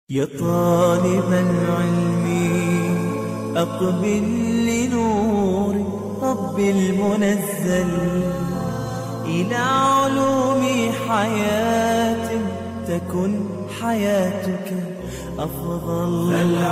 يا طالب العلم أقبل لنور رب المنزل إلى علوم حياة تكن حياتك أفضل.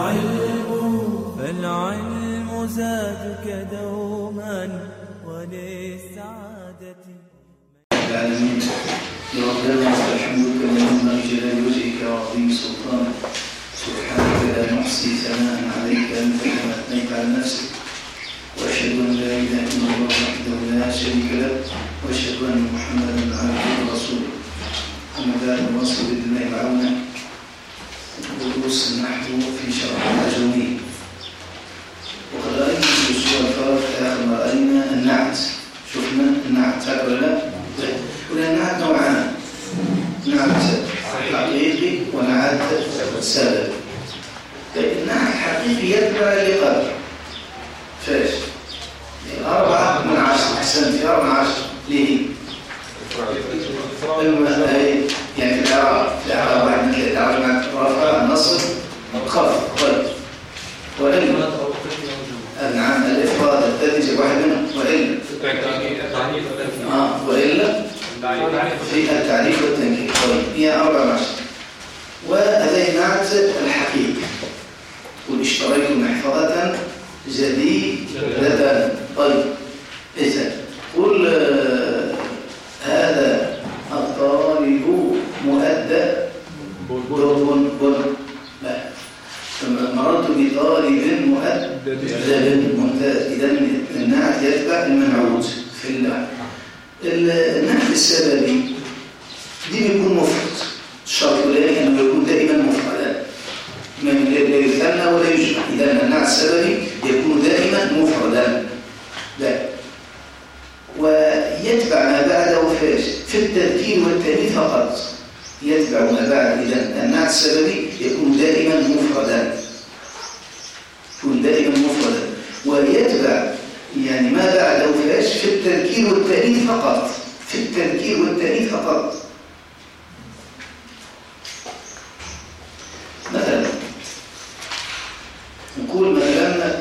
فالعلم زادك دوما وللسعادة. العالمين ربنا الحمد كما جلال وجهك وعظيم سلطانك، سبحانك لا نحصي ثناء عليك انت كما اثنيت على نفسك، واشهد ان لا اله الا الله وحده لا شريك له، واشهد ان محمدا عبده ورسوله. اما بعد، نواصل باذن الله العون دروس النحو في شرح الاجرومي. وقد راينا في الاسبوع الفارق اخر ما راينا النعت، شفنا النعت هكذا ولا لا؟ ولأن النعت نوعان، نعت حقيقي ونعت سبب. النعت الحقيقي يتبع لقدر فاش 4 من 10. أحسنت، 4 من 10. ليه؟ يعني في الإعراب واحد من الإعراب مع رفع النصب خفض. طيب، وإلا نعم الإفراد التالي واحد منهم، وإلا في التعريف والتنكير. طيب، هي 4 من 10. وهذا النعت الحقيقي. قل اشتريت محفظة جديدة. طيب، إذا قل هذا الطالب مؤدب. مررت بطالب مؤدب. ممتاز. إذا النعت يتبع المنعوت في اللعب. النعت السببي دي بيكون مفرد. الشرط الأولاني أنه يكون دائما مفردا، لا يثنى ولا يجمع. إذا النعت السببي يكون دائما مفردا. ويتبع ما بعده في التذكير والتأنيث فقط. يتبع ما بعد. إذا النعت السببي يكون دائما مفردا، ويتبع يعني ما بعده في التذكير والتأنيث فقط. مثلا نقول مثلا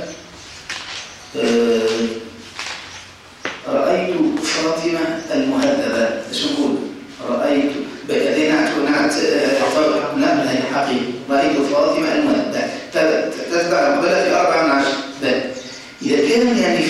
رأيت فاطمة المهذبة. ايش نقول؟ رأيت نعت حقيقي. رأيت فاطمة المهذبة تتبع قبلها في 4 من 10. إذا كان يعني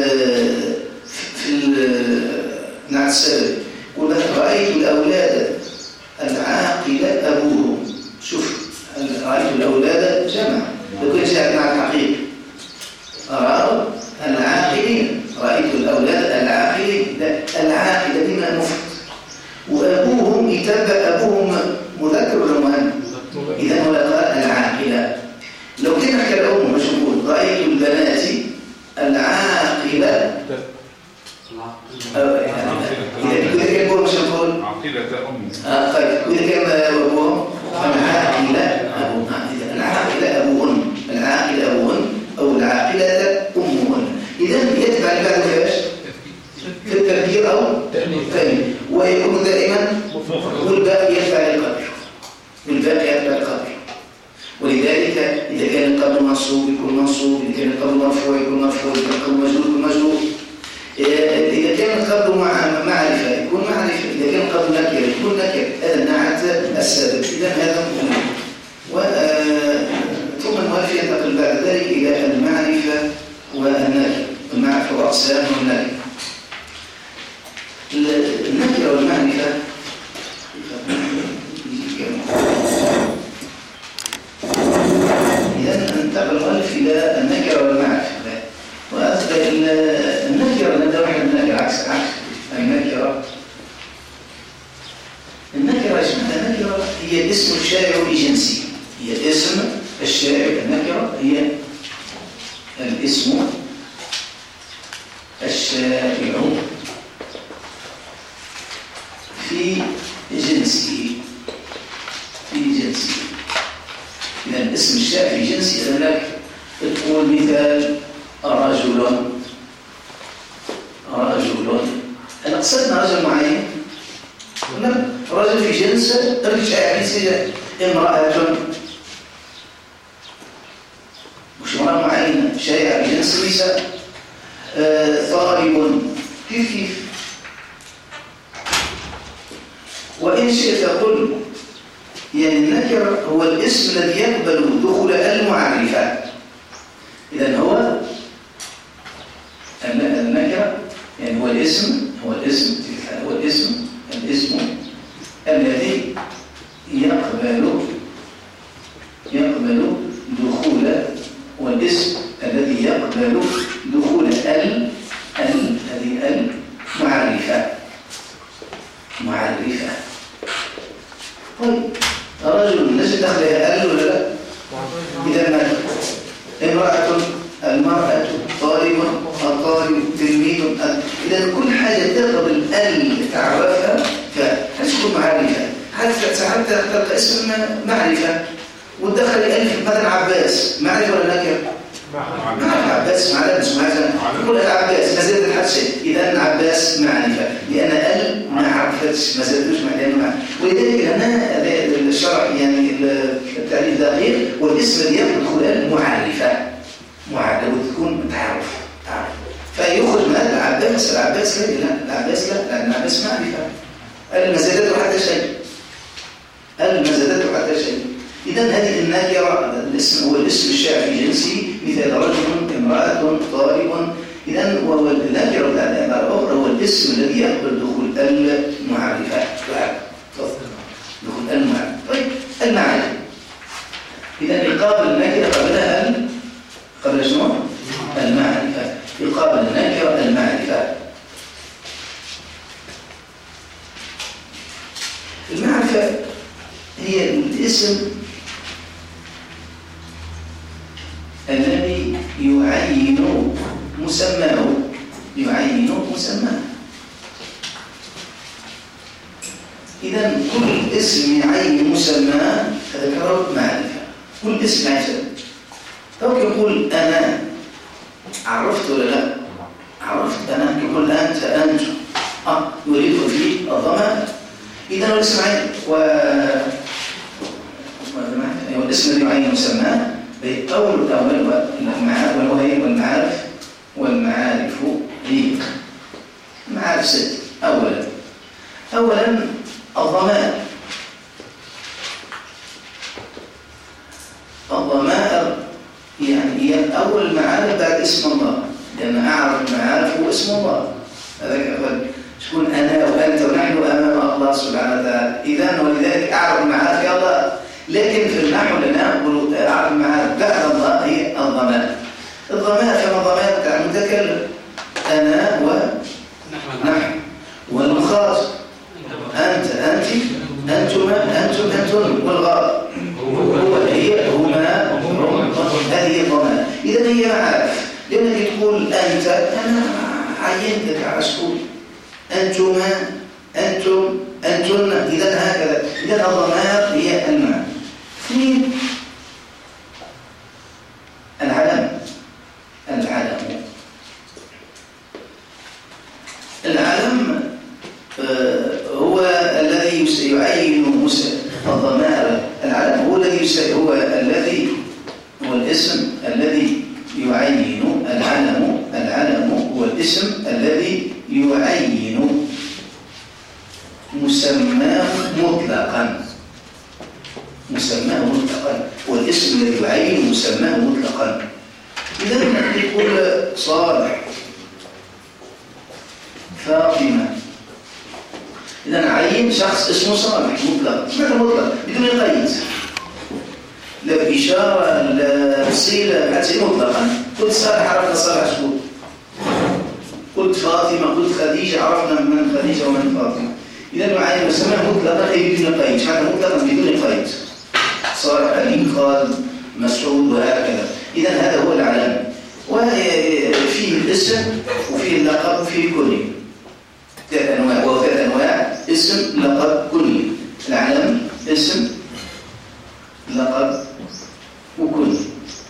في النعت السببي قلنا رأيت الأولاد العاقلة أبوهم. شوف، رأيت الأولاد جمع. لو كان شاهد نعت حقيقي رأوا العاقلين. رأيت الأولاد العاقلين. العاقلة بما مفرد. وأبوهم يتبع أبوهم مذكر ولا مؤنث؟ إذا هو قال العاقلة. لو كان حكى الأم مش نقول رأيت البنات العاقلة. إذا كان أبوهم مش نقول عاقلة أم. طيب، وإذا كان أبوهم العاقلة أبوهم. إذا العاقلة أبوهن، العاقلة أبوهن أو العاقلة أمهن. إذا يتبع اللي بعده فيش في التذكير أو التأنيث، ويكون دائما والباقي يتبع القدر. ولذلك إذا كان القدر منصوب يكون منصوب، إذا كان القدر مرفوع يكون مرفوع، إذا كان القدر مجرور يكون مجرور، إذا كان القدر معرفة يكون معرفة، إذا كان القدر نكرة يكون نكرة. هذا النعت السبب. إذا هذا مهم. ثم المؤلف ينتقل بعد ذلك إلى المعرفة والنكرة. المعرفة وأقسام والنكرة. النكرة والمعرفة إذا انتقل المؤلف إلى النكرة والمعرفة. النكرة نبدأ واحد من النكرة عكس النكرة اسمها النكرة هي اسم الشائع لجنسه. هي اسم الشائع. النكرة هي الاسم الشائع في جنسه. إذا الاسم الشائع في جنسه. إذا لك تقول مثال رجل. أنا قصدنا رجل معين. رجل في جنس الرجال، يعني امرأة هو الاسم الذي يقبل دخول المعرفة. إذن هو النكرة يعني هو الاسم الاسم الذي يقبل دخول، والاسم الذي يقبل دخول هذه المعرفة. طيب رجل نجد دخلها ولا لا؟ إذا امرأة، المرأة، طالب، الطالب، تلميذ، إذا كل حاجة تقبل تعرفها فتكون معرفة. حتى تلقى اسم معرفة ودخل ألف مثلا عباس، معرفة ولا نكرة؟ معرفة. عباس معرفة يقول العباس ما زالت الحد شيء، إذا عباس معرفة لأن ما عرفتش ما زالتوش معرفة. ولذلك هنا الشرع يعني التعريف دقيق، والاسم الذي يدخل المعرفة وتكون تعرف. فيخرج من العباس لا، العباس لا، لأن العباس معرفة. المزادات حتى شيء. إذن هذه النكرة الاسم هو الاسم الشائع في جنسه، مثل رجل، امرأة، طالب. إذن والنكرة الأخرى هو الاسم الذي يقبل دخول المعرفة. دخول المعرفة. طيب المعرفة. إذن إقابل النكرة قبل شنو؟ المعرفة. إقابل النكرة المعرفة. المعرفة هي الاسم الذي يعين مسماه. إذا كل اسم يعين مسماه فذكره معرفة. كل اسم يعين. طب يقول أنا، عرفت ولا لا؟ عرفت أنا. يقول أنت، يريد فيه الضمائر. إذا هو الاسم عين والاسم الذي يعين مسماه بأول والمعارف هي المعارف ست. أولا الضمائر. يعني هي أول المعارف بعد اسم الله، لأن أعرف المعارف هو اسم الله. هذا تكون أنا وأنت ونحن أمام الله سبحانه وتعالى. إذن ولذلك أعرف المعارف يا الله. لكن في النحو لنا نقول أعرف المعارف بعد الله هي الضمائر. كما الضمائر بتاع المتكلم أنا ونحن، والمخاطب أنت، أنت، أنتما، أنتم، والغائب هما. هذه الضمائر. إذن هي معارف، لأنك تقول أنت، أنا عينتك على سكول، أنتما، أنتم، أنتن. إذن هكذا. إذن الضمائر هي المعنى. اثنين العلم. هو الذي يعين الضمائر. العلم هو الاسم الذي يعين العلم هو الاسم الذي يعين مسماه مطلقا. والاسم الذي يعين مسماه مطلقا. إذا نقول صالح، فاطمة. إذا نعين شخص اسمه صالح مطلق. ماذا مطلق؟ بدون قيد، لا بإشارة لا صلة، حتى مطلقا. قلت صالح عرفنا صالح شكون، قلت فاطمة، قلت خديجة عرفنا من خديجة ومن فاطمة. إذا نعين مسماه مطلقا أي بدون قيد. هذا مطلقا بدون قيد. صالح، عليم، خالد، مسعود، وهكذا. إذا هذا هو العلم. وفيه الاسم وفيه اللقب وفيه الكنية. ثلاث أنواع: اسم، لقب، كنية. العلم اسم، لقب، وكنية.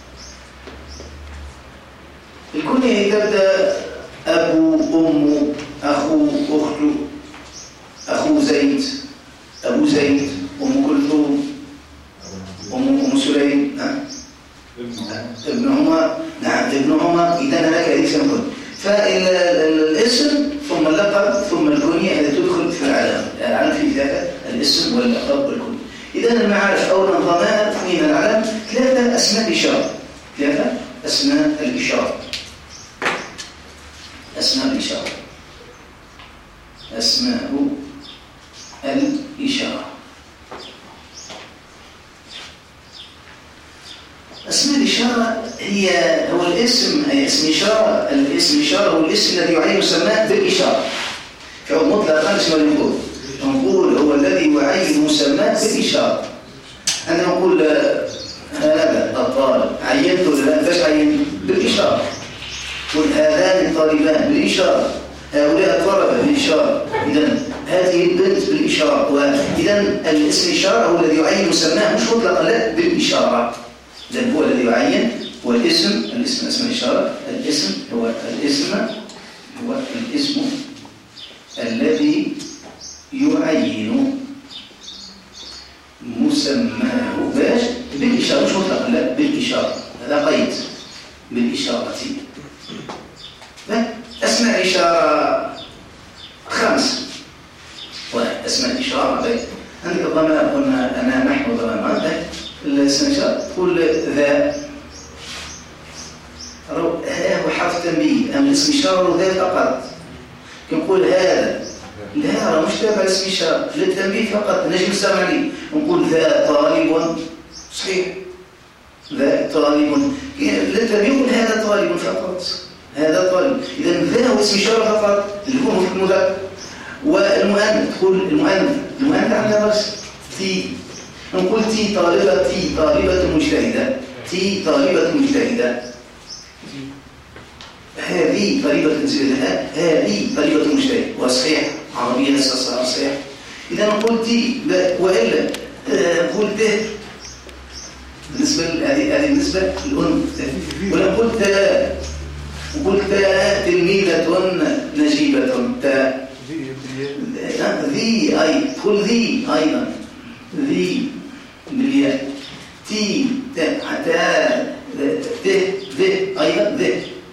الكنية تبدأ أبو، أم، أخو، أخت، أخو زيد، أبو زيد، أم كلثوم، أم سليم، ابنهما، ابنهما. إذا هناك اسم كنية. فالاسم ثم اللقب ثم الكنية هذه تدخل في العلم. العلم في ذلك الاسم واللقب والكنية. إذا المعارف أو الانضمامات من العلم 3 أسماء إشارة. 3 أسماء الإشارة. أسماء الإشارة. أسماء الإشارة. اسم الإشارة هو الاسم، هي اسم إشارة. الاسم إشارة هو الاسم الذي يعين مسماه بالإشارة. في عود مطلق اسمه نقول هو الذي يعين مسماه بالإشارة. أنا نقول هذا الطالب عينته ولا فاش عين؟ بالإشارة. قل هذان الطالبان بالإشارة، هؤلاء الطلبة بالإشارة. إذن هذه البنت بالإشارة. وإذن الاسم الإشارة هو الذي يعين مسماه مش مطلقا لا بالإشارة. إذن هو الذي يعين، هو الاسم اسم الإشارة. الاسم هو الاسم الذي يعين مسماه باش بالإشارة مش مطلقا لا بالإشارة. هذا قيد بالإشارة. أسماء إشارة 5. أسماء إشارة عندك الضمان. قلنا أنا نحو ضمان الاسم إشارة تقول ذا هو حرف تنبيه. أما الاسم إشارة ذا فقط. كنقول هذا لا مش تابع اسم إشارة للتنبيه فقط. نجم نستمع عليه نقول ذا طالب صحيح. ذا طالب للتنبيه نقول هذا طالب فقط. هذا طالب. إذا ذا هو اسم إشارة فقط اللي هو في المذكر. والمؤنث تقول المؤنث عندنا بس تي. نقول تي طالبة مجتهدة. تي طالبة مجتهدة. هذه طالبة مجتهدة. هذه طالبة مجتهدة. وصحيح عربية نصها صحيح. إذا نقول تي وإلا نقول ته بالنسبة هذه بالنسبة للأنثى. ولا نقول تا. نقول تا تلميذة نجيبة. تا ذي أي تقول ذي أيضا ذي بالياء. تي تا ذ أيضا ذ.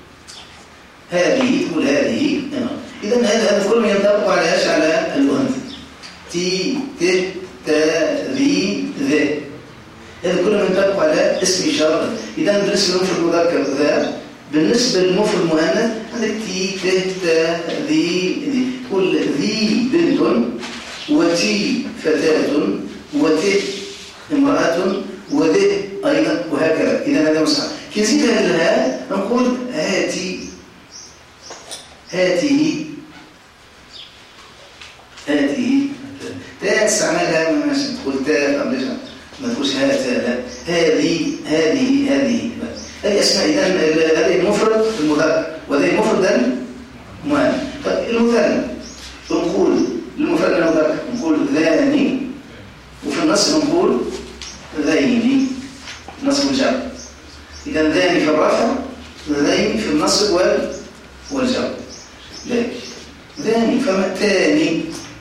هذه تقول هذه. إذا هذا كله ينطبق على ايش؟ على الأنثى. تي ت تا ذي ذ. هذا كله ينطبق على اسم إشارة. إذا بالنسبة للمفرد المذكر ذا. بالنسبة للمفرد المؤنث عندك تي ت تا ذي ذي. تقول ذي بنت وتي فتاة وتي امرأة وذي أيضا وهكذا. إذا هذا مصحف. كي نزيد هذا نقول هاتي هاته تا استعمالها ماشي تقول تا ما تقولش هاتا لا. هذه هذه أسماء. إذا هذه المفرد المذكر وهذه المفرد المؤنث. المثنى نقول المفرد المذكر نقول ذاني. وفي النصب نقول ذيني. نصب الجر. إذا ذاني في الرفع ذيني في النصب والجر. ذاني فما تاني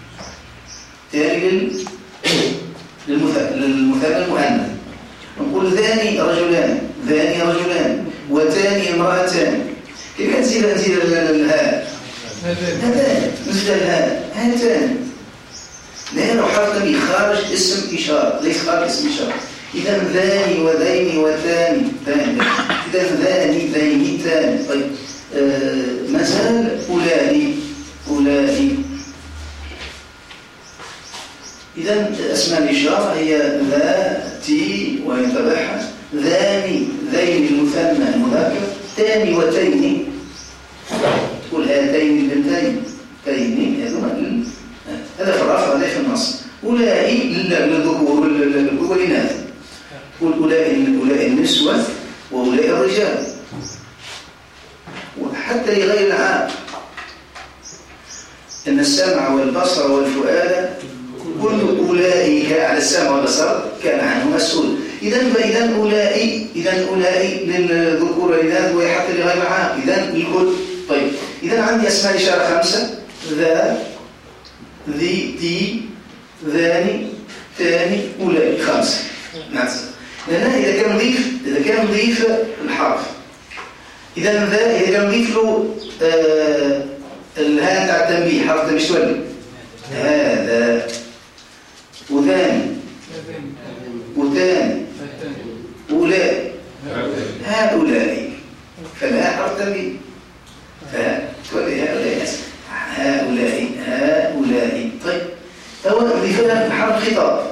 للمثنى المؤنث نقول ذاني رجلان وتاني امرأتان. كيف نزيد الهاء؟ هذان نزيد الهاء هاتان. لأنه حرف تنبيه خارج اسم إشارة ليس خارج اسم إشارة. إذا ذاني وذيني وتاني. إذا ذاني ذيني تاني. طيب ما زال أولئي. إذا اسماء الإشارة هي ذاتي ويتبعها ذاني ذين المثنى المذكر. تاني وتيني تقول هاتين البنتين تيني. هذا في الرفع وهذا في النصب. أولئي للذكور والإناث. تقول أولئي النسوة وأولئي الرجال. وحتى لغير العام إن السمع والبصر والفؤاد كل أولئك على السمع والبصر كان عنه مسؤول. إذا أولئي للذكور والإناث وحتى لغير العام. إذا الكل. طيب إذا عندي أسماء إشارة 5. ذا ذي تي ذاني ثاني أولئي 5. نعم. لأن إذا كان نضيف الحرف. إذا كان نضيف له الهاء تاع التنبيه حرف التنبيه تولي هذا وذاني وثاني أولئك هؤلاء فلا حرف تنبيه هؤلاء طيب هو مثال حرف خطاب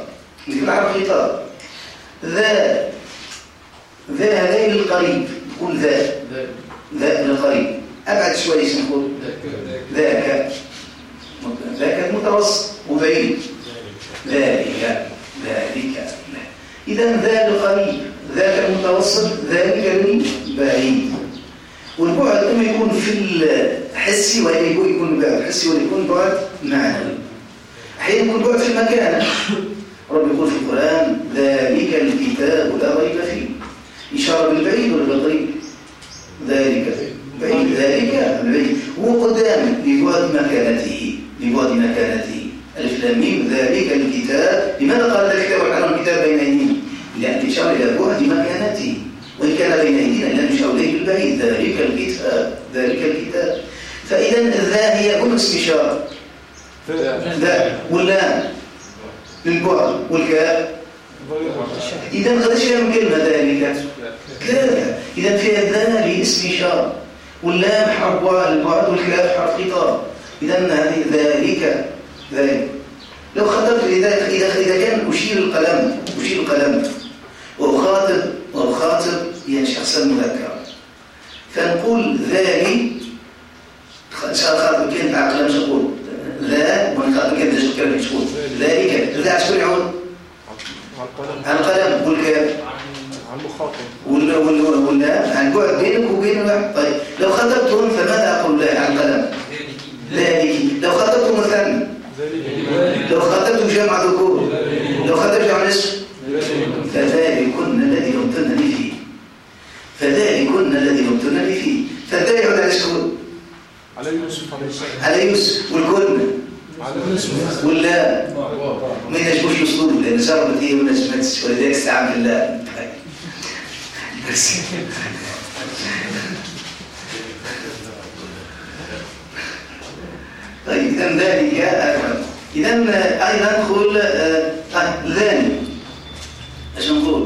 ذا هذين للقريب نقول ذا للقريب أبعد شوي نقول ذاك المتوسط وبعيد ذلك إذا ذا للقريب ذاك المتوسط ذلك البعيد والبعد إما يكون في الحسي ولا يكون بعد حسي ولا يكون بعد معنوي أحيانا يكون بعد في المكان رب يقول في القرآن ذلك الكتاب لا ريب فيه إشارة بالبعيد ولا بالقريب ذلك البعيد هو قدام لبعد مكانته ألف لام ميم ذلك الكتاب لماذا قال ذلك الكتاب وحرم الكتاب بين أيدينا لأن الإشارة إلى بعد مكانته وإن كان بين أيدينا لم يشعر إليه بالبعيد ذلك الكتاب فإذا ذا هي كل اسم إشارة ذا واللام للبعد والكاف إذا قد شيء من كلمة ذلك ثلاثة إذا فيها ذا لاسم إشارة واللام حرف البعد والكاف حرف خطاب إذا هذه ذلك لو خطبت إذا كان أشير القلم وأخاطب يعني شخصا مذكرا فنقول ذلك خاطب كلمة على القلم تقول ذا ونخاطب كلمة تقول ذلك ذا عشكون يعود عن القلم والكاف عن المخاطب ولا عن بعد بينك وبين الواحد طيب لو خطبتهم فماذا أقول له عن القلم ذلك لو خطبتم مثنى لو خطبتم جمع ذكور لو خطبتم جمع نصف فذلكن الذي لمتنني فيه فالذا يعود على شكون على يوسف والكن ولا ما ينجموش يوصلوا لأن جربت هي ولا جمعتش ولذلك استعان بالله طيب إذن ذلك إذن أيضا نقول ذاني ايش نقول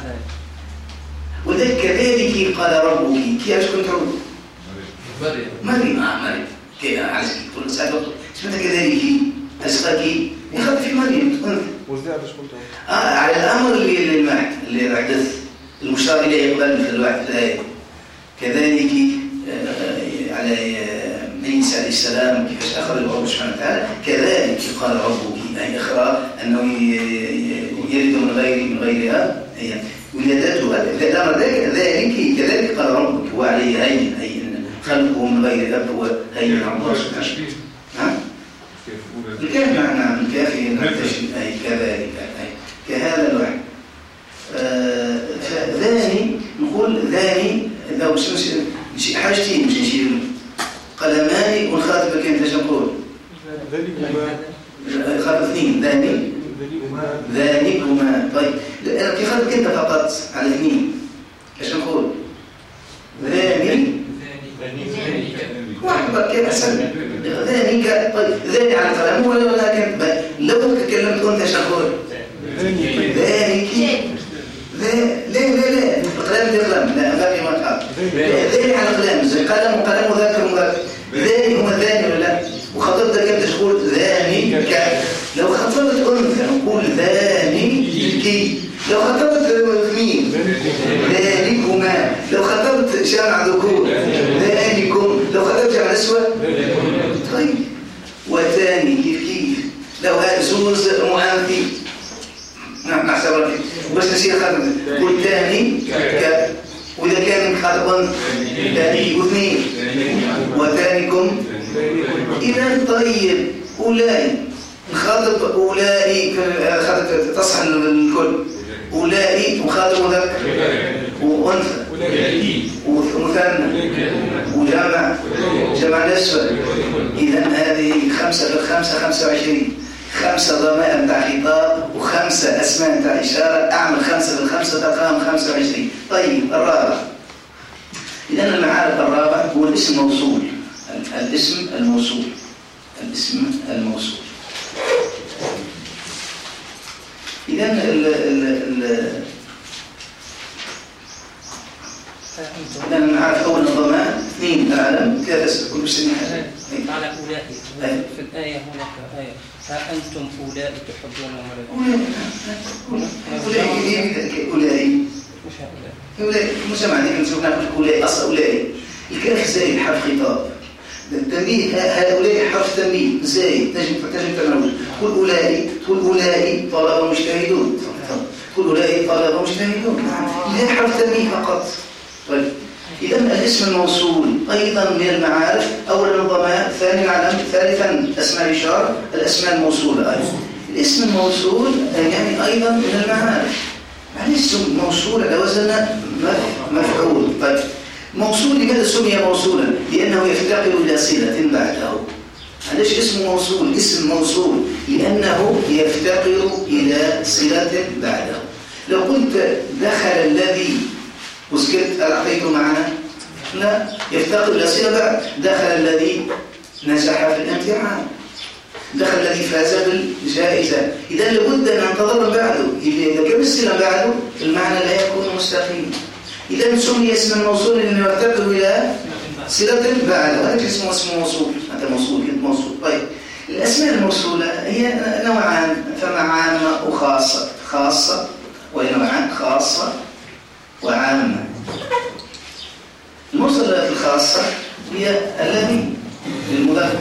وذلك كذلك قال ربك كيف كنت تعود مريم كيف عزيز تقول سألت اسمها كذلك أسقاكي يخاف في مريم وزدها باش كنت على الأمر اللي حدث المشار إليه قبل في الوعد في الآية كذلك على عيسى عليه السلام كيفاش أخرج الله سبحانه وتعالى كذلك قال ربك أي إخراج أنه يلد من غيرها ولادته الأمر ذلك كذلك قال ربك وعليه هين خلقه من غير أب وهين الله سبحانه وتعالى الكاف معنى الكاف أي كذلك كهذا الوعد فذاني نقول ذاني لو حاجتين مش نشير قلمان والخاتمة كانت ايش نقول خاتمة اثنين ذانكما طيب كيف خاتمة كنت فقط على اثنين ايش نقول ذاني واحد كيف أحسن ذانك طيب ذاني على القلم ولكن لو تكلمت كنت ايش نقول ذانك لا القلم لا باقي ما تحط ذاني على القلم زي قلم وقلم وذاكر ذاني هما ذاني ولا لا وخطبت كيف تقول ذانك لو خطبت أنثى نقول ذانك لو خطبت مين ذانكما لو خطبت جمع ذكور ذانكم لو خطبت جمع نسوة طيب وثاني كيف لو زوز مؤنثي نحسب رأيك بس نسير خطبت والثاني وإذا كان خطبا ثاني واثنين وثانيكم إذا طيب أولئك نخاطب أولئك خاطب تصحى الكل أولئك مخاطب مذكر وأنثى ومثنى وجمع نسوة إذا هذه 5 في 5 25 5 ضمائر بتاع خطاب و5 أسماء بتاع إشارة أعمل 5 في 5 تقام 25 طيب الرابع إذا المعارف الرابع هو الاسم الموصول الاسم الموصول إذن لأن نعرف أول الضمان 2 العالم 3 كل سنة على أولئك في الآية هناك آية ها أنتم أولئك تحبونهم أولئك مش معنى كنت نقول أولئك أصل أولئك الكاف زائد حرف خطاب التنبيه هؤلاء حرف تنبيه زائد تجب تنوع قل أولئك طلبة مجتهدون قل أولئك طلبة مجتهدون لا حرف تنبيه فقط. طيب إذا الاسم الموصول أيضا من المعارف، أولا الضمائر، ثانيا العلم، ثالثا أسماء الإشارة، الأسماء الموصولة أيضا. الاسم الموصول يعني أيضا من المعارف، يعني اسم موصول على وزن مفعول. طيب موصول لماذا سمي موصولا؟ لأنه يفتقر إلى صلة بعده. علاش اسم موصول؟ اسم موصول لأنه يفتقر إلى صلة بعده. لو قلت دخل الذي وسكت أعطيته معنا لا يفتقر إلى صلة بعد. دخل الذي نجح في الامتحان، دخل الذي فاز بالجائزة. إذا لابد أن ننتظر بعده، إذا كان الصلة بعده المعنى لا يكون مستقيما. إذا سمي اسم الموصول لأنه يفتقر إلى صلة بعده، هذا اسمه اسم موصول. هذا موصول كلمة موصول. طيب الأسماء الموصولة هي نوعان، فما عامة وخاصة. خاصة وهي نوعان، خاصة وعامة. الموصولات الخاصة هي الذي للمذكر،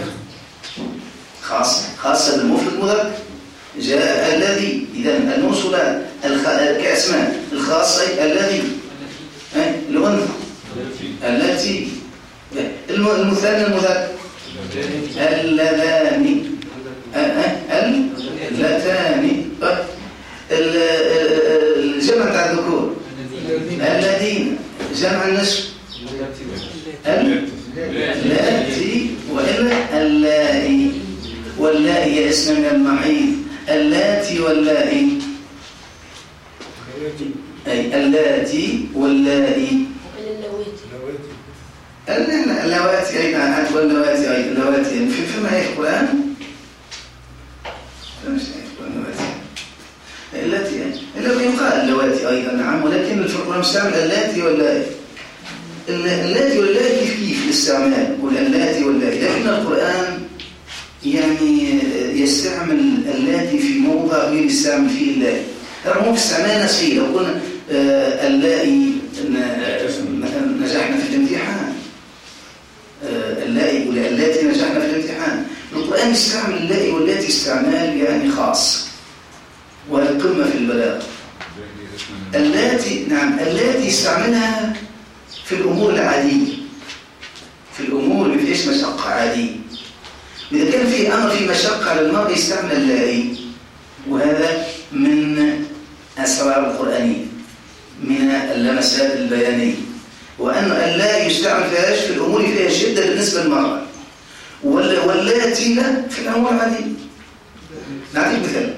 خاصة بالمفرد مذكر جاء الذي. إذا الموصولات كأسماء الخاصة الذي، الأنثى التي، المثنى المذكر اللذان اللتان، الجمع تاع الذكور الذين، جمع النسب اللاتي وإلا اللائي. واللائي اسم من المحيط، اللاتي واللائي أي اللاتي واللائي. اللواتي أيضا، واللواتي أيضا، اللواتي يعني فيما هي القرآن اللاتي اللي يقال اللواتي أيضا نعم، ولكن في القرآن مستعمل اللاتي واللائي. اللاتي واللائي كيف الاستعمال واللاتي واللائي، لكن القرآن يعني يستعمل اللاتي في موضع غير يستعمل فيه اللائي. رغم في استعمال نسخي، لو قلنا اللائي نجحنا في الامتحان، اللائي واللاتي نجحنا في الامتحان. القرآن يستعمل اللائي واللاتي استعمال يعني خاص والقمة في البلاغة. اللاتي نعم، اللاتي يستعملها في الأمور العادية، في الأمور اللي فيش مشقة عادية. إذا كان في أمر في مشقة على المرء يستعمل اللائي، وهذا من أسرار القرآنية، من اللمسات البيانية، وأن اللائي يستعمل فيهاش في الأمور فيها شدة بالنسبة للمرأة، واللاتي لا في الأمور العادية. نعطيك مثال،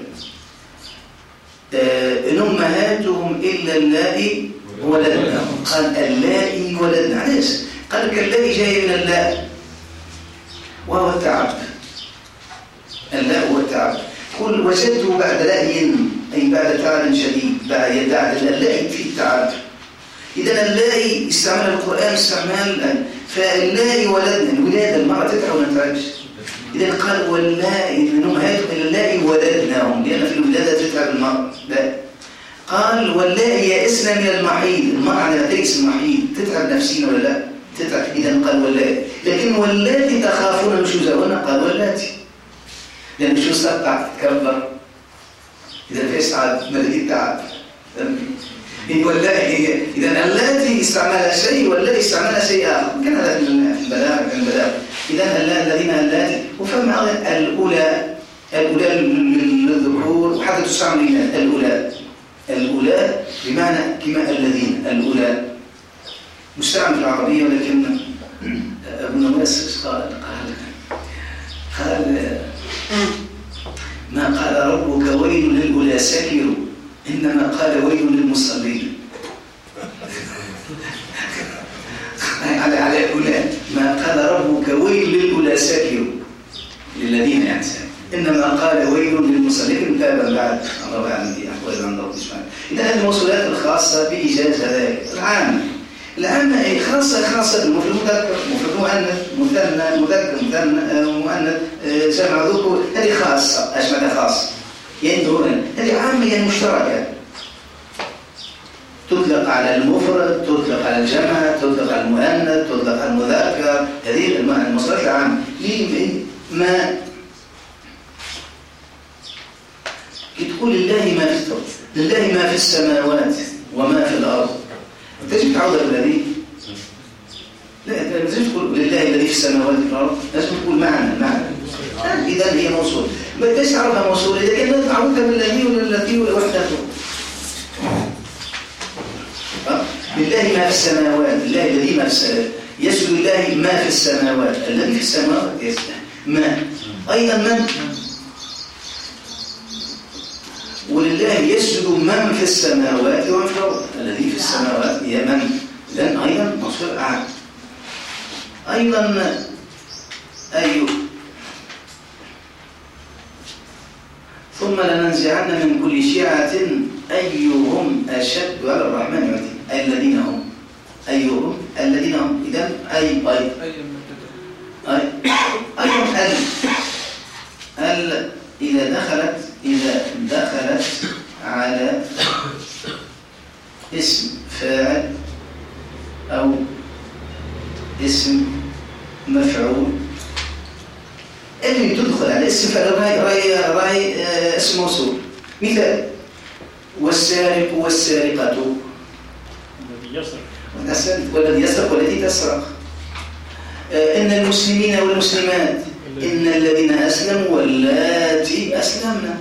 إن أمهاتهم إلا اللائي ولدنهم. قال اللائي ولدنا، علاش؟ قال لك اللائي جاي من اللاء وهو التعب. اللاء هو التعب. قل وجدته بعد لأي أي بعد تعب شديد، بعد اللائي في التعب. إذا اللائي استعمل القرآن استعمال، فاللائي ولدنا، الولادة المرأة تتعب ولا تتعبش. إذا قال واللائي من أمهاتهم إلا اللائي ولدناهم، لأن في الولادة تتعب المرأة. لا، قال واللائي يئسن من المحيض، المرأة لا تئس المحيض تتعب نفسيا ولا لا؟ تتعب. إذا قال واللائي. لكن واللاتي تخافون نشوزهن قال واللاتي، لأن النشوز تقطع تتكبر، إذا في إسعاد ملئ التعب. واللائي إذا اللاتي استعملها شيء واللائي استعملها شيء آخر، كان هذا في البلاغة. إذا الذين اللاتي، وفهم الأولى للذكور، وحتى تستعمل الأولى بمعنى كما الذين. الأولى مستعمل في العربية، ولكن ابن نواس قال ما قال ربك ويل للأولى سكروا، إنما قال ويل للمصلين. على الأولى ما قال ربك ويل للأولى سكروا للذين يعني، إنما قال ويل للمصلين. تابع بعد الله أعلم به. إذا الموصولات الخاصة بإجازة ذلك العامة خاصة المفرد مذكر مفرد مؤنث مثنى مذكر مثنى مؤنث جمع ذكور، هذه خاصة أجمعها خاصة يعني هذه عامة يعني مشتركة، تطلق على المفرد، تطلق على الجمع، تطلق على المؤنث، تطلق على المذكر. هذه المصطلحات العامة. ما تقول لله ما في الأرض، لله ما في السماوات وما في الأرض، تجب تعود الذي لا تجب تقول لله الذي في السماوات وفي الأرض، لازم تقول معنى إذا هي موصول. ما تعرفها موصول إذا كانت تعودها بالذي ولا التي ولا وحدته. لله ما في السماوات، لله الذي ما في السماوات، يسجد لله ما في السماوات، الذي في السماوات يسجد ما أيضا من، ولله يسجد من في السماوات ومن في الأرض، الذي في السماوات هي من، لأن أيضا مصدر أعلى أيضا ثم لننزعن من كل شيعة أيهم أشد على الرحمن عتيا. الذين هم أيهم الذين هم إذن إذا دخلت على اسم فاعل أو اسم مفعول، اللي تدخل على اسم فاعل راي اسم موصول. مثال: والسارق والسارقة، والذي يسرق والتي تسرق، إن المسلمين والمسلمات، إن الذين أسلموا واللاتي أسلمنا.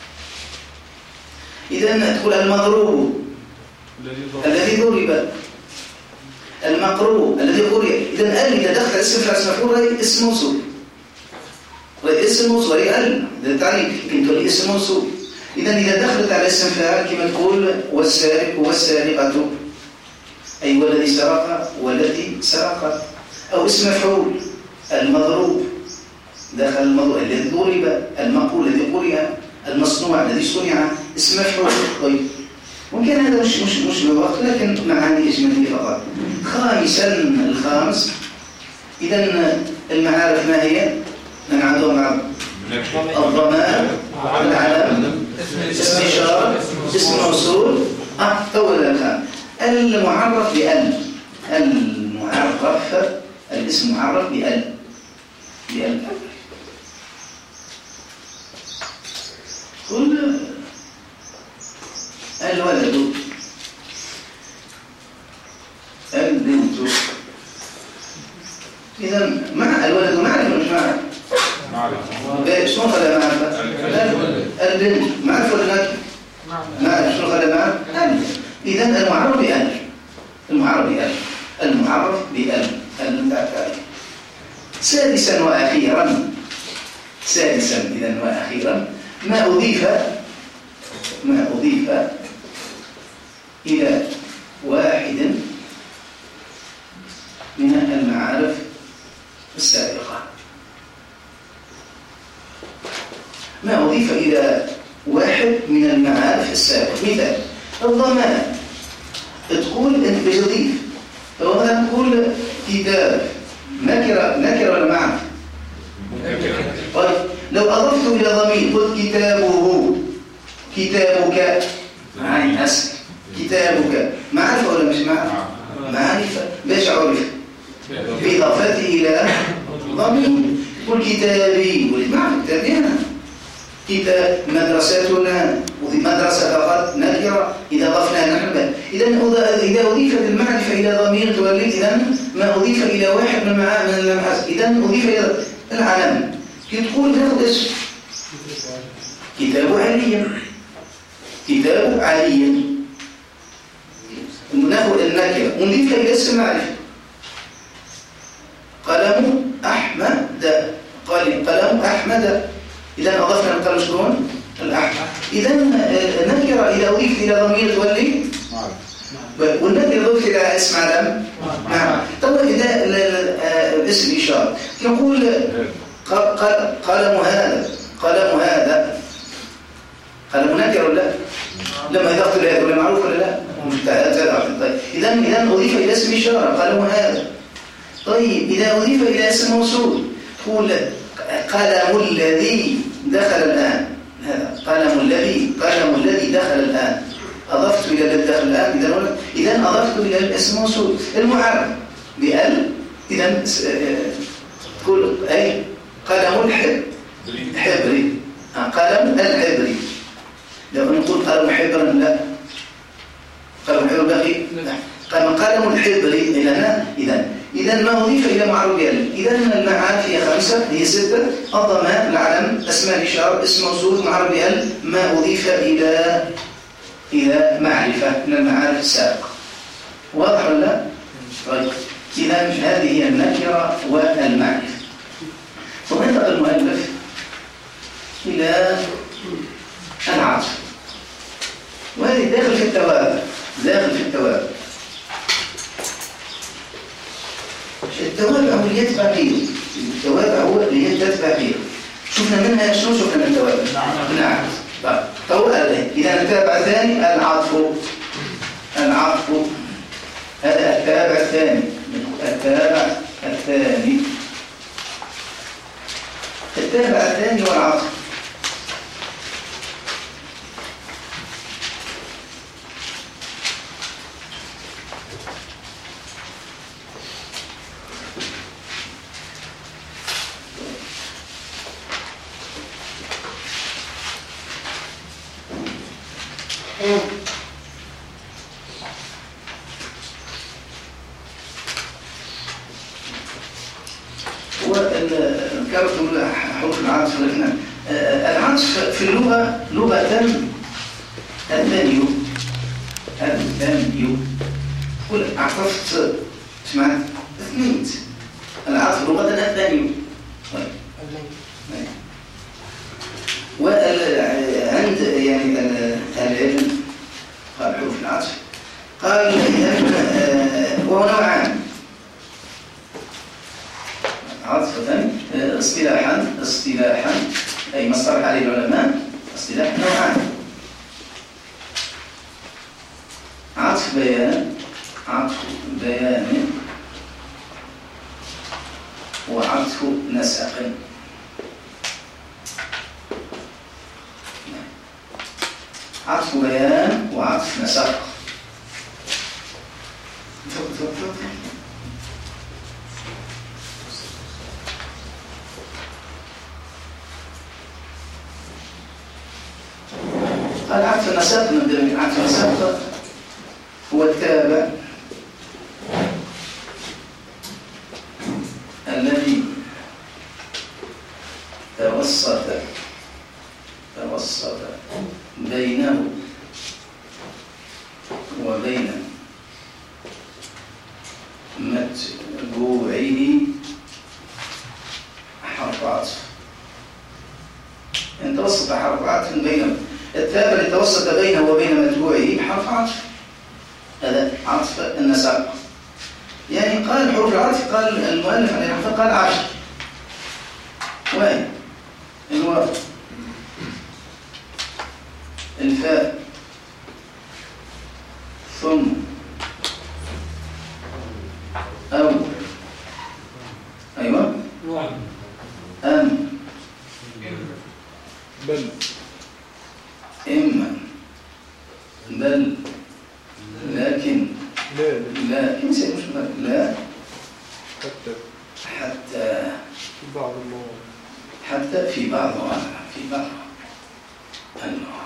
إذا ندخل المضروب الذي ضرب، المقروء الذي قرئ. إذا دخل اسم فاعل مفعول اسم موصول، اسم موصول إذا تعريف يمكن اسم موصول. إذا دخلت على اسم فاعل كما تقول والسارق والسارقة، أي والذي سرق والتي سرقت، أو اسم مفعول المضروب دخل المضروب الذي ضرب، المقول الذي قرئ، المصنوع الذي صنع، اسم مفعول. طيب ممكن هذا مش بالوقت لكن معاني إجمالية فقط. الخامس إذا المعارف ما هي؟ نعدهم مع الضمائر، العلم، اسم إشارة، اسم موصول، المعرف بأل، الاسم معرف بأل. قل الولد، البنت. إذا مع الولد معرفة مش معرفة؟ شنو خلى معرفة؟ البنت معرفة ولا نكرة؟ معرفة. شنو خلى معرفة؟ إذا المعرف بأل المتعرف. سادسا وأخيرا ما أضيف إلى واحد من المعارف السابقة. ما أضيف إلى واحد من المعارف السابقة. مثال: الضمان، تقول أنت بتضيف، تقول كتاب، نكرة ولا معرفة؟ طيب لو أضفت إلى ضمير قلت كتابه، كتابك، معاني أسك، كتابك معرفة ولا مش معرفة؟ معرفة. باش عرف؟ بإضافته إلى ضمير. قل كتابي، معرفة كتابي أنا. كتاب مدرستنا، مدرسة فقط نكرة إذا أضفنا نحن. إذا أضيفت المعرفة إلى ضمير تولد إذا ما أضيف إلى واحد من المعارف. إذا أضيف إلى العلم، كي تقول ناخذ اسم كتاب علي، ناخذ النكرة ونضيفها إلى اسم معرفة. قلم أحمد، قلم أحمد، إذا أضفنا القلم شلون؟ الأحمد. إذا نكرة إذا أضيف إلى ضمير تولي والنكرة أضيف إلى اسم علم. نعم. طبعا إذا اسم إشارة نقول قلم هذا، قلم نكرة ولا لما إضافة إلى ولا معروف ولا لا؟ طيب إذا أضيف إلى اسم إشارة قلم هذا. طيب إذا أضيف إلى اسم موصول تقول قلم الذي دخل الآن، هذا قلم الذي دخل الآن، أضفت إلى الذي دخل الآن. إذا أضفت إلى الاسم موصول المعرب بأل. إذا تقول أي قلم الحبري، قلم الحبري. لو نقول قلم حبرا لا، قلم حبر باقي لا، قلم الحبري إذا ما أضيف إلى معرب بأل. إذا المعارف هي 5 هي 6: الضمائر، العلم، أسماء الإشارة، اسم موصول، معرب بأل، ما أضيف إلى معرفة من المعارف السابقة. واضح ولا لا؟ طيب إذا هذه هي النكرة والمعرفة. ثم ينتقل المؤلف إلى العطف، وهذه داخل في التوابع. التوابع هو اللي يتبع فيه، شفنا منها شنو؟ شفنا من التوابع. نعم. طيب إذا التابع الثاني العطف، هذا التابع الثاني. التابع الثاني والعطف. وذكرت حروف العطف. العطف في اللغة لغة الثاني. قل عطفت سمعت اثنيت. العطف لغة الثاني. وعند يعني العلم قال حروف العطف قال وهو نوعان. عطفة اصطلاحا أي ما اصطلح عليه العلماء اصطلاح نوعان: عطف بيان وعطف نسق. عطف بيان وعطف نسق. قال عطف النسق. نبدأ من عطف النسق. هو التابع الذي توسط بينه وبين متبوعه حرف عطف. يعني توسط حرف عطف بينه. التابع اللي توسط بينه وبين متبوعه حرف عطف، هذا عطف النسق. يعني قال حروف العطف، قال المؤلف عليه الرحمة قال 10. وين الواو، الفاء، ثم، أو، أيوة، أم، بل، إما، بل، لكن، لا إنسان مش بل، لا، حتى في بعض المواضع، حتى في بعض المواضع.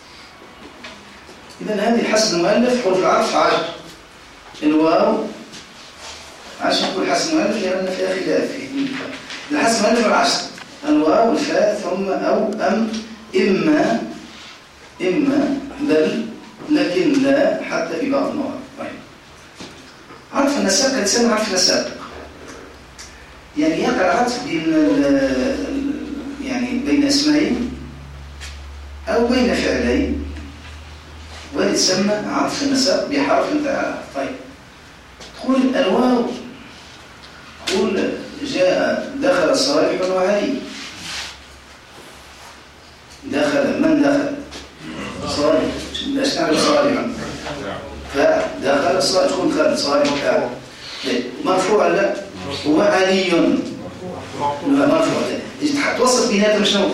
إذن هذه حسب المؤلف حروف العطف 10. الواو عشان نقول حسب المؤلف لأن فيها خلاف فيه. الحسب المؤلف 10: الواو، الفاء، ثم، أو، أم، إما، بل، لكن، لا، حتى في بعض المواضع. عطف النسق يتسمى عطف نسق، يعني يقع العطف بين اسمين أو بين فعلين، ويتسمى عطف النسق بحرف تعالى. طيب تقول الواو، تقول جاء دخل صالح وعلي. من دخل؟ صالح. دخل الصالح تكون خالد صالح فاعل مرفوع لا هو علي مرفوع توصف بيناتهم شنو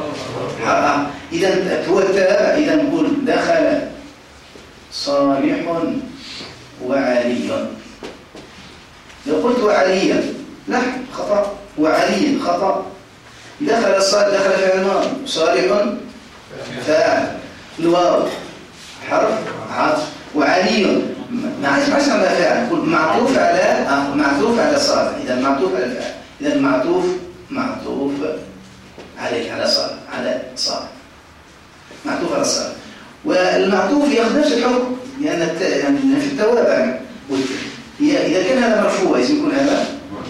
اذا هو التابع اذا نقول دخل صالح وعلي لو قلت وعليا لا خطا وعلي خطا دخل صالح دخل فعل ماضي صالح فاعل الواو حرف عطف وعلي ما عادش على فاعل نقول معطوف على صالح اذا معطوف على فاعل اذا معطوف عليه على صالح معطوف على صالح والمعطوف ياخذ نفس الحكم لان يعني في التوابع اذا كان هذا مرفوع لازم يكون هذا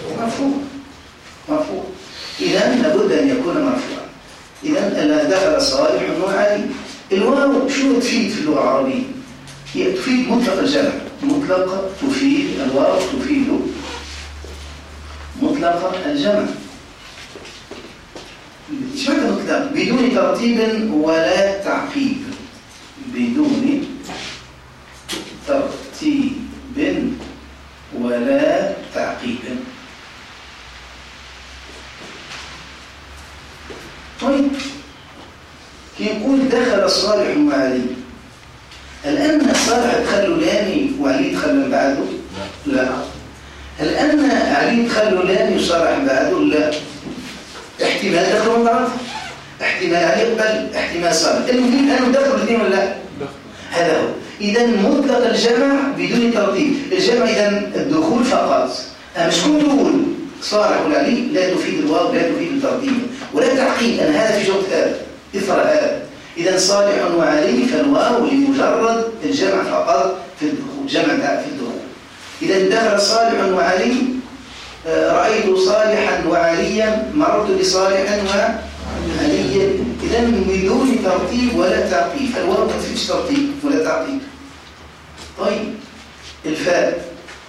مرفوع اذا لابد ان يكون مرفوعا اذا دخل صالح وعلي الواو شو تفيد في اللغه العربيه هي تفيد مطلق الجمع مطلق تفيد الواو تفيد مطلق الجمع ايش معنى مطلق بدون ترتيب ولا تعقيب بدون ترتيب ولا تعقيب طيب كي نقول دخل صالح وعلي الآن صالح دخل لاني وعلي دخل من بعده لا الآن علي دخل لاني وصالح من بعده لا احتمال دخلوا من بعض احتمال علي قبل احتمال صالح المهم أنه دخلوا الاثنين ولا لا هذا هو إذا مطلق الجمع بدون ترتيب الجمع إذا الدخول فقط مش كون تقول صالح وعلي لا تفيد الواو لا تفيد الترتيب ولا تعقيد أن هذا في جهة هذا إثر هذا إذا صالح وعلي فالواو لمجرد الجمع فقط في الدخول جمع في الدخول إذا دخل صالح وعلي رأيت صالحا وعليا مررت بصالح وعليا إذا بدون ترتيب ولا تعقيب الواو ما فيش ترتيب ولا تعقيب طيب الفاء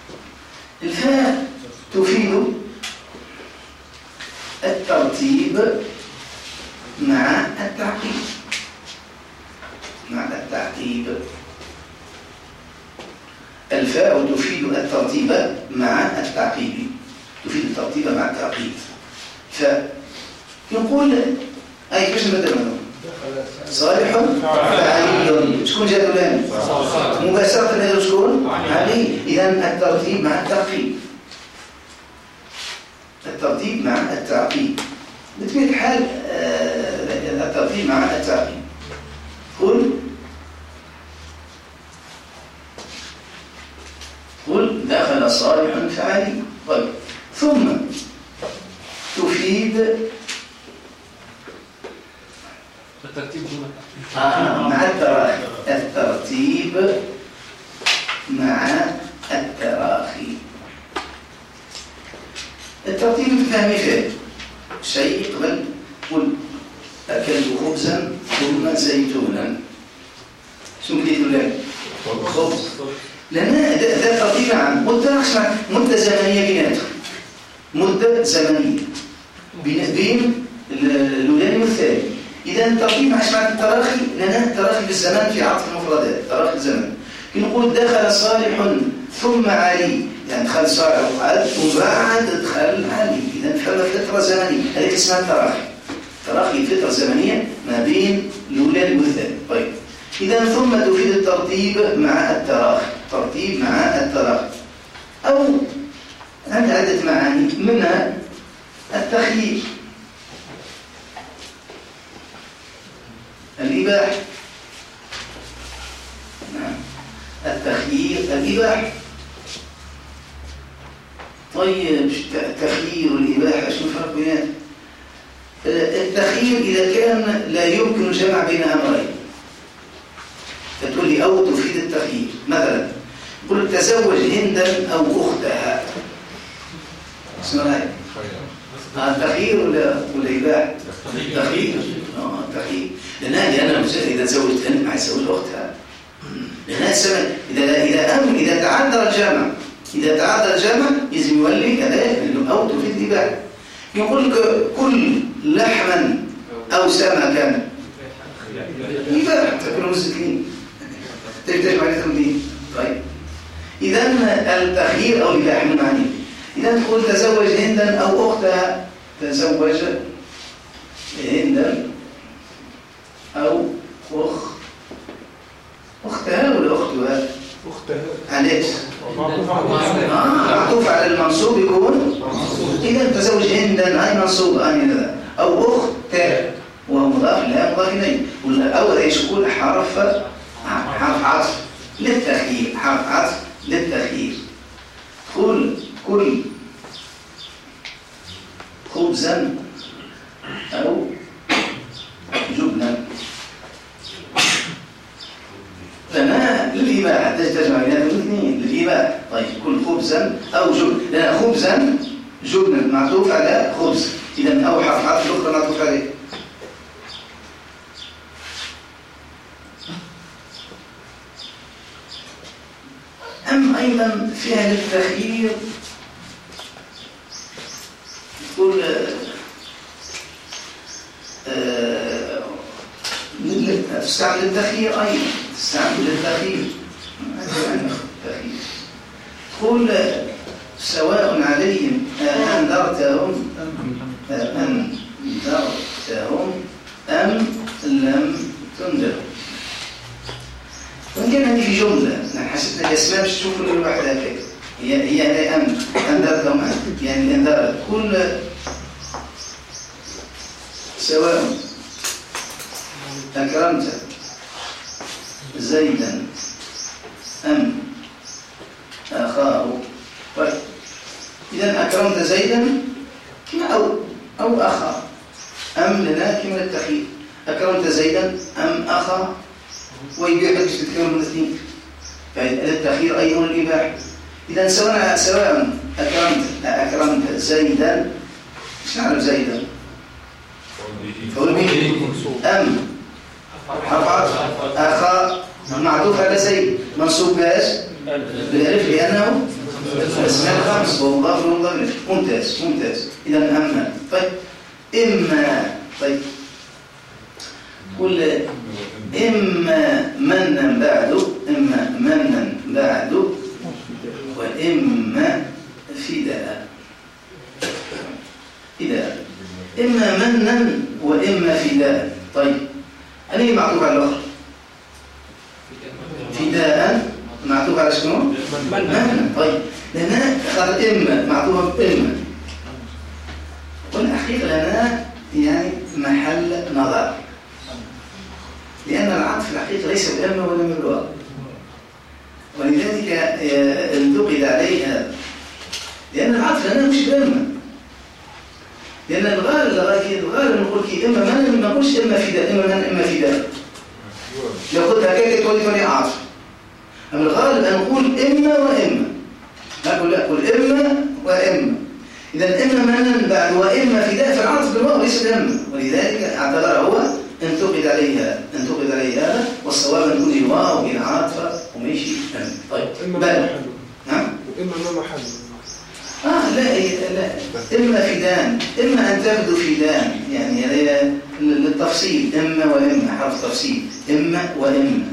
تفيد الترتيب مع التعقيب الفاء تفيد الترتيب مع التعقيب تفيد الترتيب مع التعقيب فنقول أي كيفاش نبدل منه صالح وعلي شكون جاء الآن مباشرة هذا شكون علي إذا الترتيب مع التعقيب بطبيعة الحال الترتيب مع التعقيب قل دخل صالح فعلي طيب ثم تفيد الترتيب مع الترتيب مع التراخي الترتيب تفهمي فيه شيء قبل قل أكلت خبزا ثم زيتونا شو كليتوا لك خبز لأن ده ترتيب عام مدة زمنية بيناتهم مدة زمنية بين الأولاني والثاني إذا الترتيب مع التراخي لأن التراخي بالزمان في عطف المفردات تراخي الزمن نقول دخل صالح ثم علي يعني دخل صالح وعلي وبعد دخل علي إذا فما فترة زمنية هذه اسمها التراخي فترة زمنية ما بين الأولاني والثاني طيب إذا ثم تفيد الترتيب مع التراخي ترتيب مع التراخي أو عندها عدة معاني منها التخيير الإباحة نعم التخيير الإباحة طيب التخيير والإباحة شو الفرق بينهم التخيير إذا كان لا يمكن الجمع بين أمرين فتقول لي أو تفيد التخيير مثلا قل تزوج هندا أو أختها اسمها هاي التخيير ولا إباحة تخيير تخيير لأن أنا إذا تزوجت هند ما يتزوج أختها لأن إذا تعذر الجمع لازم يولي كذلك لأنه أو تفيد الإباحة يقول لك كل لحما أو سمكا إباحة تكون مسكين تجمع لتمدين طيب إذا التخيير أو الإباحة من معنيه. إذا تقول تزوج هندا أو أختها، تزوج هندا أو أختها ولا أختها؟ أختها. علاش؟ معطوف على المنصوب يكون إذا تزوج هندا أي منصوب هذا أو أختها وهو مضاف لها مضاف إليه، أو يكون حرف عطف للتخيير، حرف عطف للتخيير. كل خبزا أو جبنا. لنا للإباحة تجمع بين هذا الاثنين للإباحة. طيب كل خبزا أو جبن، لأن خبزا جبنا معطوف على خبز، إذا أو حرف عطف الأخرى معطوف عليه. أم أيضا فيها للتخيير تقول تستعمل التخيير أيضا، تستعمل التخيير تقول سواء عليهم أنذرتهم أم لم تنذرهم. وإن كان هذه في جملة حسبنا الأسماء باش تشوفوا الواحد هكذا هي أنذرتهم يعني الإنذار كل سواء أكرمت زيدا أم أخاه. طيب إذا أكرمت زيدا كما أو أخا، أم لنا كما التخيير أكرمت زيدا أم أخا، ويبيع لك تذكر من الاثنين، يعني التخيير أيضا الإباحة. إذا سواء أكرمت زيدا، ايش نعرف زيدا؟ فقول به أم حرف أخا معطوف على زيد منصوب باش بالألف لأنه اسماء الخمس ومضاف ومضاف إليه. ممتاز. إذا أما طيب إما طيب قل إما منا بعد وإما فداء. إما منا وإما فداء. طيب أنا معطوف على الأخر فداء معطوف على شنو؟ منا. طيب لنا خاطر إما معطوفة بإما، والحقيقة لنا يعني محل نظر، لأن العطف الحقيقة ليس بإما ولا مبلوغ، ولذلك انتقد عليها، لأن العطف لنا مش بإما، لأن الغالب نقول كي إما من ما نقولش إما فداء، إما من إما فداء. لو قلت هكاك تولي عطف، أما الغالب أن نقول إما وإما، لا أقول إما وإما. إذا إما من بعد وإما فداء فالعطف بالواو ليس بإما، ولذلك اعتبر هو انتقد عليها هذا، والصواب أن نقول الواو إلى عاطفة وماشي إما. طيب بل نعم وإما ما محل لا إما فدان، إما أن تبدو فدان، يعني للتفصيل إما وإما حرف تفصيل إما وإما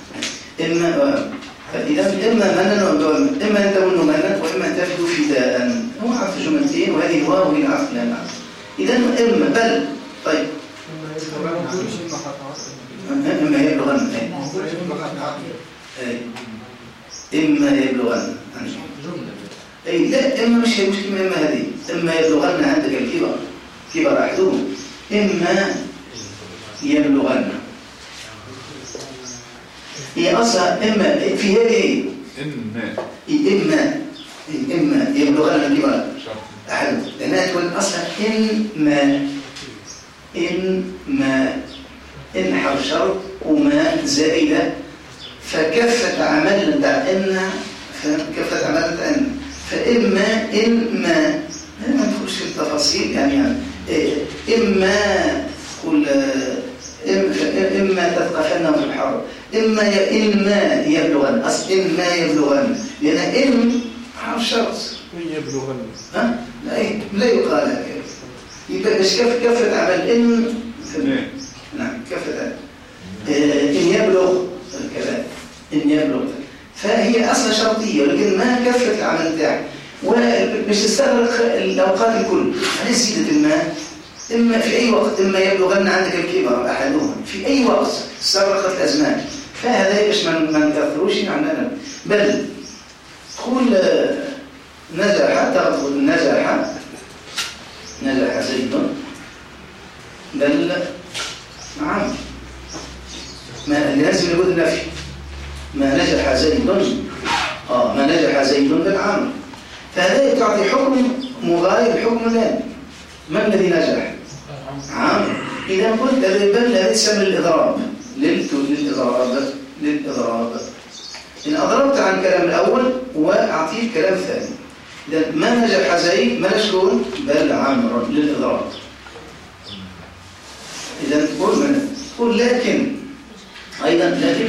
فإذا إما منن وإما، إما أن تمن منن وإما أن تبدو فداء، هو عرف جملتين وهذه الواو هي عرف لا معنى. إذا إما بل طيب إما يبلغن إما يبلغن أي لا إما مش مشكلة، إما هذه إما يبلغن عندك كبر أحدهم، إما يبلغن هي أصلا إما في هذه إما يبلغن الكبر أحدهم، لأنها تكون أصلا إن حرف شرط وما زائدة، فكفة عمل بتاع إن كفة عمل بتاع إن، فإما ما ندخلش في التفاصيل يعني إما كل إما تثقفنهم في الحرب، إما يبلغن، أصل إما يبلغن، لأن إن حرف شرط يبلغن لا يقال هكذا، يبقى مش كفة عمل إن نعم كفة إن يبلغ الكلام إن يبلغ، فهي أصلا شرطية ولكن ما كفت العمل بتاعك ومش تستغرق الأوقات الكل. هل زيدة الماء إما في أي وقت، إما يبلغن عندك الكبر أحدهم في أي وقت استغرقت الأزمان، فهذا يبش ما نكثروش عندنا. بل تقول نجح، تقول نجح زيد، بل نعم ما لازم يقول النفي. ما نجح زيد ما نجح زيد بالعمل، فهذا تعطي حكم مغاير حكم الآن. ما الذي نجح؟ عامل. إذا قلت بل هذا يسمى الإضراب للإضراب. إن أضربت عن كلام الأول وأعطيك كلام ثاني. إذا ما نجح زيد ما نشكون بل عامر للإضراب. إذا تقول لكن أيضا لكن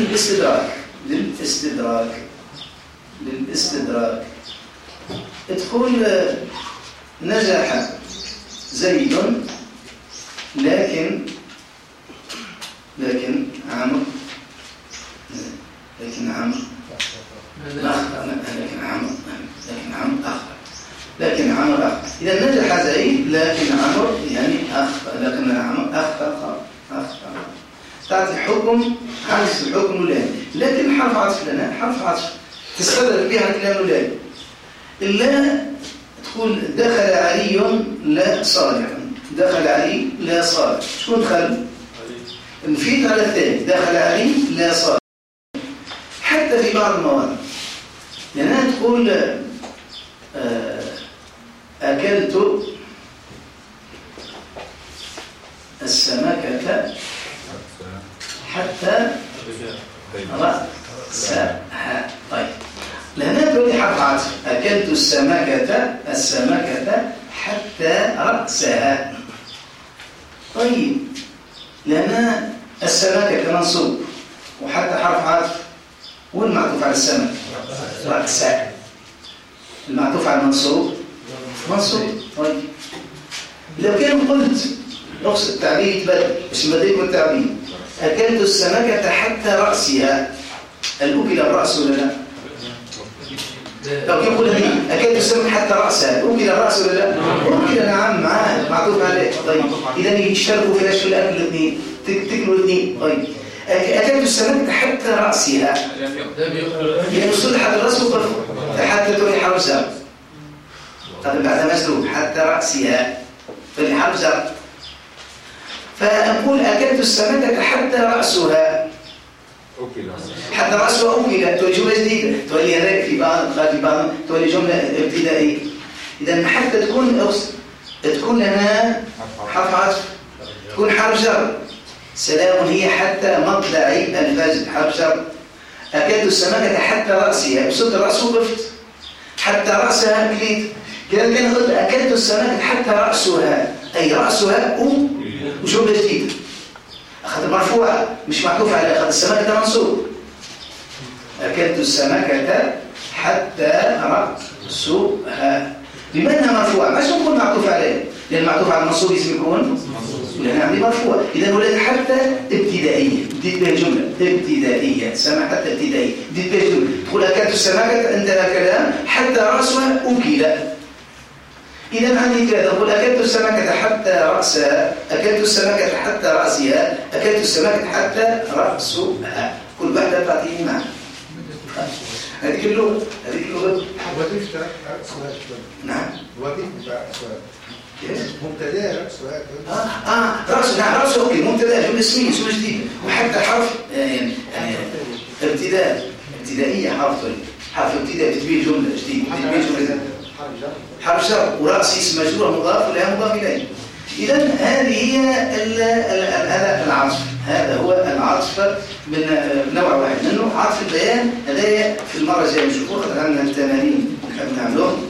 للاستدراك تقول نجح زيد لكن عمرو أخطأ. إذا نجح زيد لكن عمرو يعني أخطأ، لكن عمرو أخطأ. تعطي حكم عكس الحكم الأولاني، لكن حرف عطف لنا حرف عطف تستدرك بها الكلام الأولاني. إلا تقول دخل علي لا صالح، دخل علي لا صالح. شكون دخل؟ نفيد على الثاني، دخل علي لا صالح. حتى في بعض المواضع لأنها تقول أكلت السمكة حتى رأسها. طيب لهنا تقول لي حرف عطف، أكلت السمكة حتى رأسها. طيب لأن السمكة منصوب وحتى حرف عطف، والمعطوف على السمك رأسها، المعطوف على المنصوب منصوب. طيب لو كان قلت نقص التعبير يتبدل، مش مديك التعبير، أكلت السمكة حتى رأسها، الأكل الرأس ولا لا؟ لو كان يقول لي أكلت السمكة حتى رأسها، أكل الرأس ولا لا؟ أكل نعم معاه معطوف عليه. طيب إذا يشتركوا في الأكل الاثنين، تكلوا الاثنين. طيب أكلت السمكة حتى رأسها، يعني وصول حتى الرأس وقف حتى تولي حرسها. طيب بعد مسلوب حتى رأسها تولي حرسها. فأقول أكلت السمكة حتى رأسها، حتى رأسها أكل، تولي جملة جديدة، تولي هذا في بعض تولي جملة ابتدائية. إذا حتى تكون لنا حرف عطف، تكون حرف جر. سلام هي حتى مطلع الفجر، حرف جر. أكلت السمكة حتى رأسها، وصلت الرأس وقفت، حتى رأسها أكلت. كذا كان قلت أكلت السمكة حتى رأسها، أي رأسها وجملة جديدة. أخذ مرفوعة مش معطوف على أخذ السمكة منصوب. أكلت السمكة حتى رأسها، بما أنها مرفوعة ما يكون معطوف عليه، لأن المعطوف على المنصوب اسم يكون لأن عندي مرفوع. إذا ولد حتى ابتدائية، بديت بها جملة ابتدائية، سمع حتى ابتدائية، بديت بها جملة. تقول أكلت السمكة انتهى كلام حتى رأسها أكل. إذا عندي كذا، أقول أكلت السمكة حتى رأسها، أكلت السمكة حتى رأسها، أكلت السمكة حتى رأسها. كل واحدة تعطيني معنى. هذه اللغة. وظيفة سؤال. نعم. وظيفة سؤال. مبتدأ سؤال. رأس نعم رأس أوكي مبتدأ جملة اسمية جملة جديدة، وحتى حرف يعني ابتدائية، حرف ابتداء تدبير جملة جديدة، حرف جر، ورأس اسم مجرور مضاف ولا مضاف إليه. إذا هذه هي العطف، هذا هو العطف من نوع واحد منه، عطف البيان. هذا في المرة الجاية نشوفوه، خاطر عندنا التمارين نحب نعملوهم.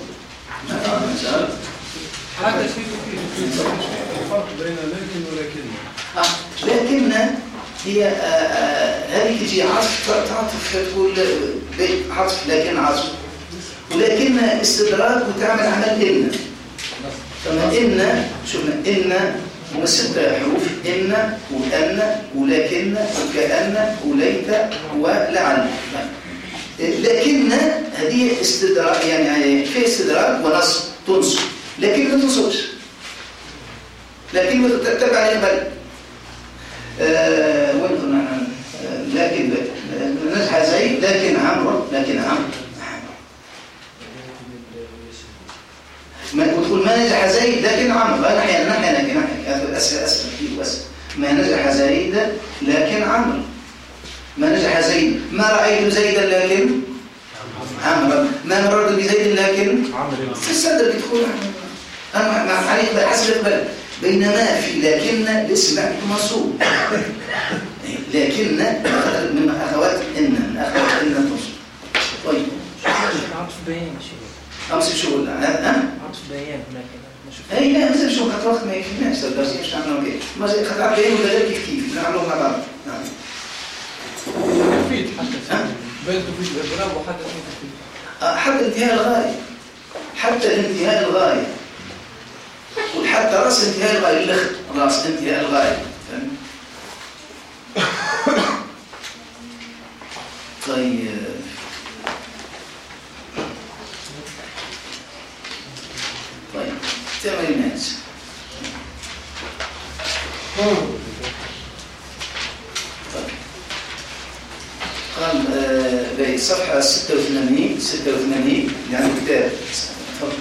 هذا في الفرق بين لكن ولكن. لكن هي هذه تجي عطف تعطف، تقول عطف لكن عطف، ولكن استدراك وتعمل عمل إن. فما إن شوفنا إن هم 6 حروف، إن وأن ولكن وكأن وليت ولعل. لكن هذه استدراك، يعني في استدراك ونص تنصب، لكن ما تنصبش، لكن تتبع البل. وين قلنا؟ لكن نجح زيد لكن عمرو، ما تقول ما نجح زيد لكن عمرو، نحن هذا أسفل فيه وأسفل. ما نجح زيد لكن عمرو، ما نجح زيد، ما رأيت زيدا لكن عمرو، ما مررت بزيد لكن عمرو. في الصدر بتقول أنا مع عليك بحسب البلد. بينما في لكن الاسم منصوب، لكن من أخوات إن تنصب. طيب عطف بيان شيء، أمس شو ولا عطف بيان لكن أي لا مثل شو خط وقت ما يكفيناش الدرس مش عاملين كيف ما زي خط عبين ولا كيف نعملوه مع بعض. نعم يفيد حتى بين تفيد الإضراب وحتى تفيد حتى انتهاء الغاية، حتى انتهاء الغاية، وحتى رأس انتهاء الغاية، اللخت رأس انتهاء الغاية. طيب تمرينات. قال بصفحة 86 يعني كتاب. تفضل.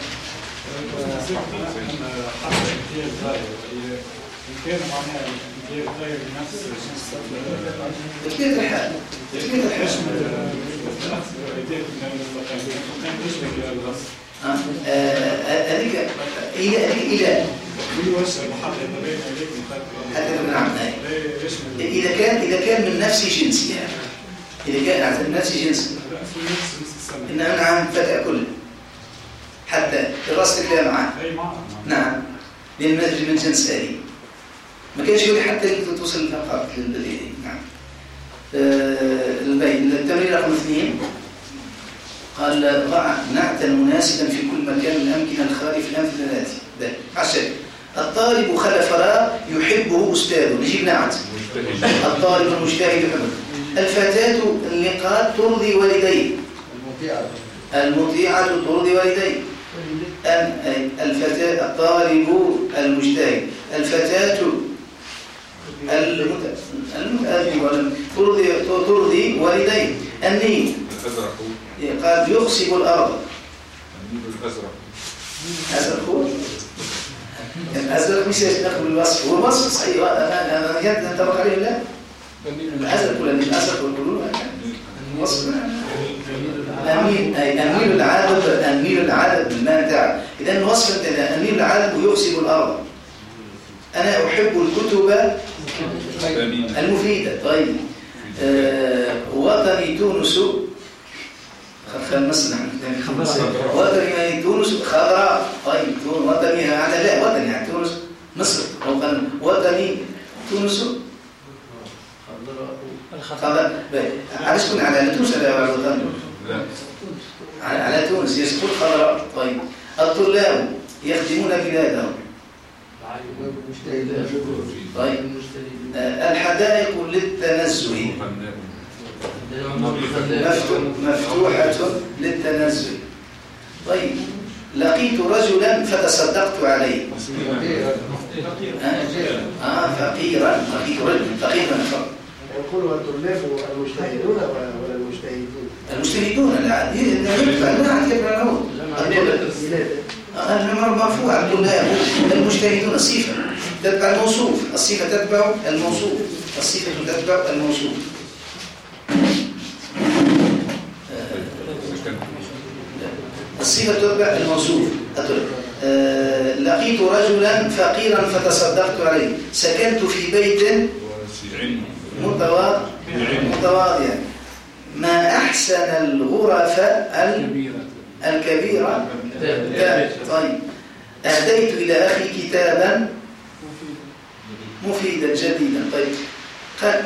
كان معناها غير نفس الشخص كيف الحال؟ هذيك إلى إذا كان من نفس جنسها، إذا كان من نفس جنس إن أنا عم فتح كله حتى دراسة الكلام معه. نعم لأن من جنس آلي ما كانش يقول حتى توصل فقط للبديهي. نعم التمرين رقم 2 قال ضع نعتا مناسبا في كل مكان من الأمكنة الخالية في الأمثلة الآتية. عشان الطالب خلف فراغ يحبه أستاذه، نجيب نعت. الطالب المجتهد يحبه. الفتاة اللقاء ترضي والديه، المطيعة ترضي والديه. الفتاة الطالب المجتهد، الفتاة ترضي والديه. النيل قال يخصب الأرض. الأزرق الأزرق مش ناخذ بالوصف، هو الوصف صحيح أنا جد نتفق عليه لا الأزرق ولا الأزرق والقلوب الوصف أميل العدد بالماء بتاعه. إذا الوصف أميل العدد ويخصب الأرض. أنا أحب الكتب المفيدة. طيب وطني تونس خلصنا وطني تونس خضراء. طيب وطني هذا لا وطني يعني تونس مصر، أو قال وطني تونس خضراء. على شكون على تونس على الوطن؟ على تونس يسكن خضراء. طيب الطلاب يخدمون بلادهم. طيب الحدائق للتنزه مفتوحة للتنزه. طيب لقيت رجلا فتصدقت عليه. فقيرا لقيت رجلا فقيرا. يقولوا الطلاب المجتهدون ولا المجتهدون؟ المجتهدون لا مرفوع. الطلاب المجتهدون الصفة تتبع الموصوف، الصفة تتبع الموصوف، الصفة تتبع الموصوف. الصفة تتبع الموصوف. لقيت رجلا فقيرا فتصدقت عليه. سكنت في بيت متواضعا. ما أحسن الغرف الكبيرة. طيب أهديت إلى أخي كتابا مفيدا جديدا. طيب قال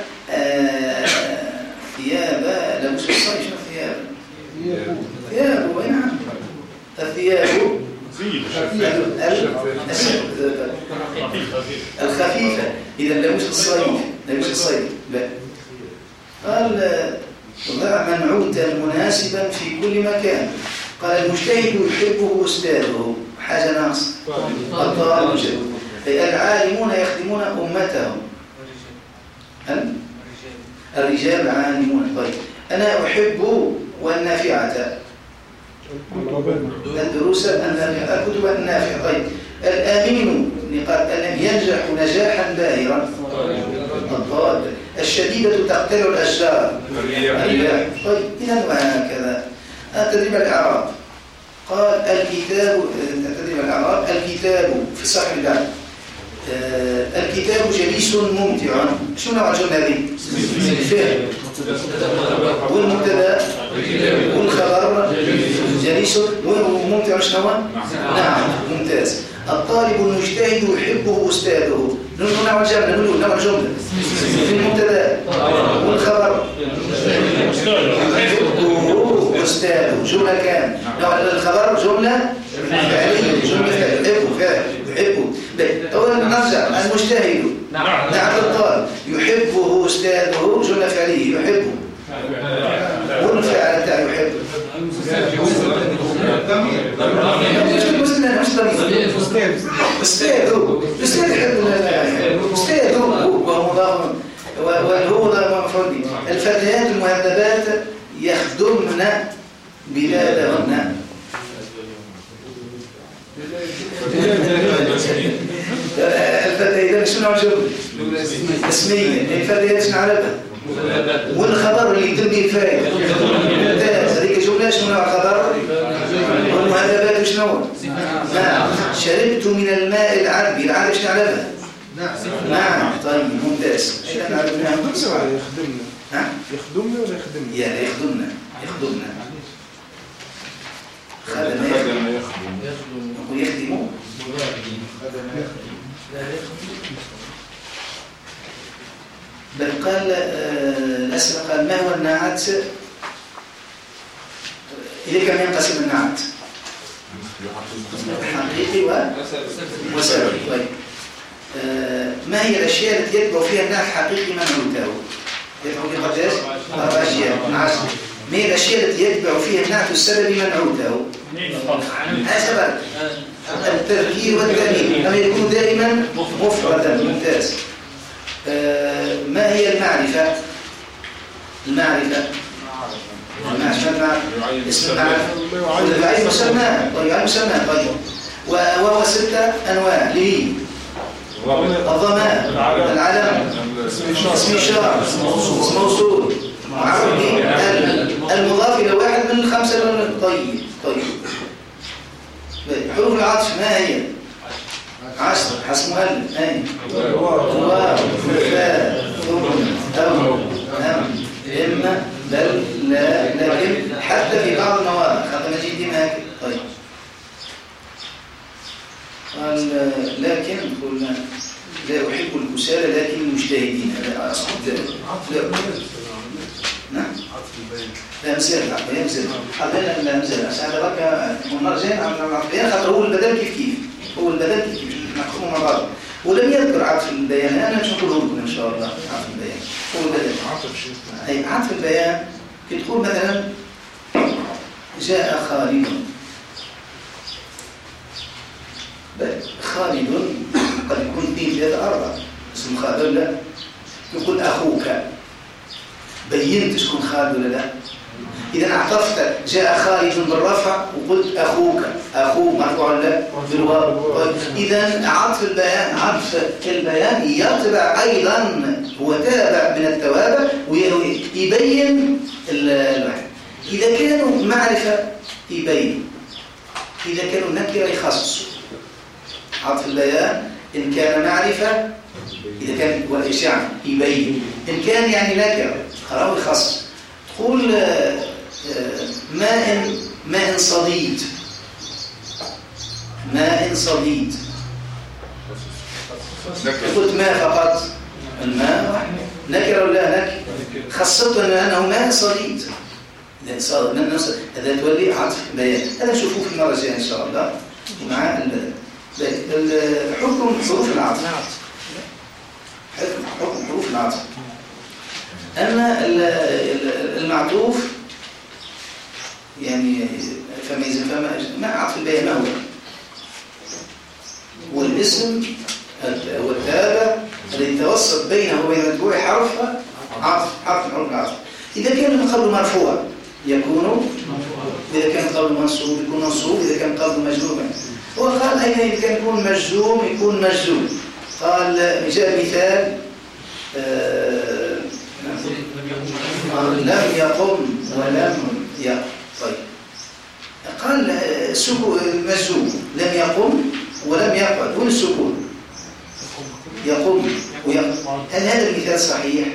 ثياب لبس الصيف. شنو ثياب وين عم الثياب الخفيفة. إذا لبس الصيف لا. قال ضع منعوتا مناسبا في كل مكان. قال المجتهد يحبه أستاذه، حاجة ناقصة. الطالب العالمون يخدمون أمتهم. الرجال عالمون. طيب أنا أحب والنافعة الدروس النافعة، الكتب النافعة. طيب الأمين لم ينجح نجاحا باهرا. الطالب الشديدة تقتل الأشجار. الرياح. طيب إذا وهكذا. تدريب الإعراب. قال الكتاب، تدريب الإعراب، الكتاب في صح البعض. الكتاب جليس ممتع. شو نوع الجملة هذه؟ الفعل والمبتدا والخبر جليس وممتع. شنو؟ نعم ممتاز. الطالب المجتهد يحبه أستاذه. نوع الجملة، نوع الجملة في المبتدا والخبر يحبه أستاذه. جملة كان نوع الخبر جملة فعلية، جملة فعل يحبه. أولا نرجع. المجتهد نعم الطالب يحبه أستاذه، جملة فعلية يحبه. والفعل تاع يحبه أستاذ يحب أستاذ وهو مضاف وهو مفعول به. الفتيات المهذبات يخدمن بلادهن. الفتيات إذا شنو الجملة؟ اسمية. الفتيات شنو علبها؟ والخبر اللي يتم به الفائدة. ممتاز. هذيك جملة شنو نوع الخبر؟ والمهذبات شنو؟ نعم. شربت من الماء العذب. العذب شنو علبها؟ نعم. طيب ممتاز. احنا عرفناها. يخدمنا. يخدمنا ولا يخدمنا؟ يا يخدمنا. يخدمنا. خدم يخدم. يخدموا. بل قال الأسئلة قال ما هو النعت؟ إليه كم ينقسم النعت؟ حقيقي وسببي. طيب ما هي الأشياء التي يتبع فيها النعت حقيقي منعوته؟ يتبع فيها قداش؟ 4 أشياء من 10. ما هي الأشياء التي يتبع فيها النعت السببي منعوته؟ سبب التذكير والتأنيث، أن يكون دائما مفردا. ممتاز. ما هي المعرفة؟ المعرفة اسم المعرفة والفعيل مسمى. طيب مسمى. طيب وهو 6 أنواع لي الضمان، العلم، اسم إشارة، اسم موصول، معرف به، المضاف إلى واحد من الخمسة. طيب حروف العطف ما هي؟ 10 حسب مؤلف. أي واو فاء ثم أو أم إما بل لا لكن حتى في بعض المواضع خط مجيد دي ما. طيب قال لكن قلنا لا أحب الكسالى لكن المجتهدين. هذا أصل لا نعم أمثلة حطينا الأمثلة عشان هذا ونرجع على العطفين خاطر هو البدل كيف هو البدل كيف نحكمه مع بعض. ولم يذكر عطف البيان. أنا مش نقوله لكم إن شاء الله. عطف البيان هو البدل. أي عطف البيان تقول مثلا جاء خالد. خالد قد يكون 2 3 4 اسم خالد لا. يقول أخوك بينت شكون خالد ولا لا. إذا عطفت جاء خالد بالرفع وقلت أخوك أخوه مرفوع لا بالواو. إذا عطف البيان يتبع أيضا هو تابع من التوابع ويبين الواحد. إذا كانوا معرفة يبين، إذا كانوا نكرة يخصص. عطف البيان إن كان معرفة إذا كان والإشعاع يبين، إن كان يعني نكرة خلاص يخصص. تقول ماء صديد. ماء صديد قلت ماء فقط. الماء نكرة ولا نكرة؟ خصصت أنه ماء صديد. هذا تولي عطف بيان. هذا نشوفوه في المرة الجاية إن شاء الله مع حكم حروف العطف. حكم حروف العطف. أما المعطوف يعني ما عطف البيع ما هو والاسم والتابع الذي يتوسط بينه وبين المتبوع حرف حرف العطف. إذا كان من قبل مرفوع يكون، إذا كان قبل منصوب يكون منصوب، إذا كان قبل مجزوما. وقال أيضا إذا كان يكون مجزوم يكون مجزوم. قال جاء مثال لم يقم ولم يقم. طيب قال المجزوم لم يقم ولم يقعد، وين السكون؟ يقوم ويقعد. هل هذا المثال صحيح؟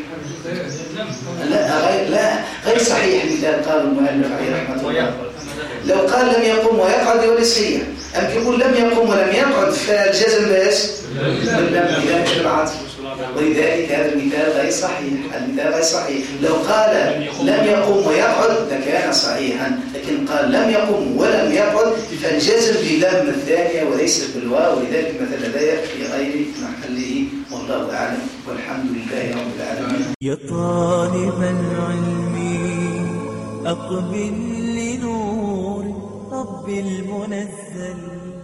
لا غير صحيح المثال. قال المؤلف عليه رحمه الله لو قال لم يقم ويقعد يولي صحيح. أم يقول لم يقم ولم يقعد فالجزم باش باللم مش بالعطف. ولذلك هذا المثال غير صحيح. المثال غير صحيح. لو قال لم يقم ويقعد لكان صحيحا، لكن قال لم يقم ولم يقعد فالجزم بلم الثانية وليس بالواو. ولذلك مثل ذلك في غير محله والله أعلم والحمد لله رب العالمين. يا طالب العلم أقبل لنور رب المنزل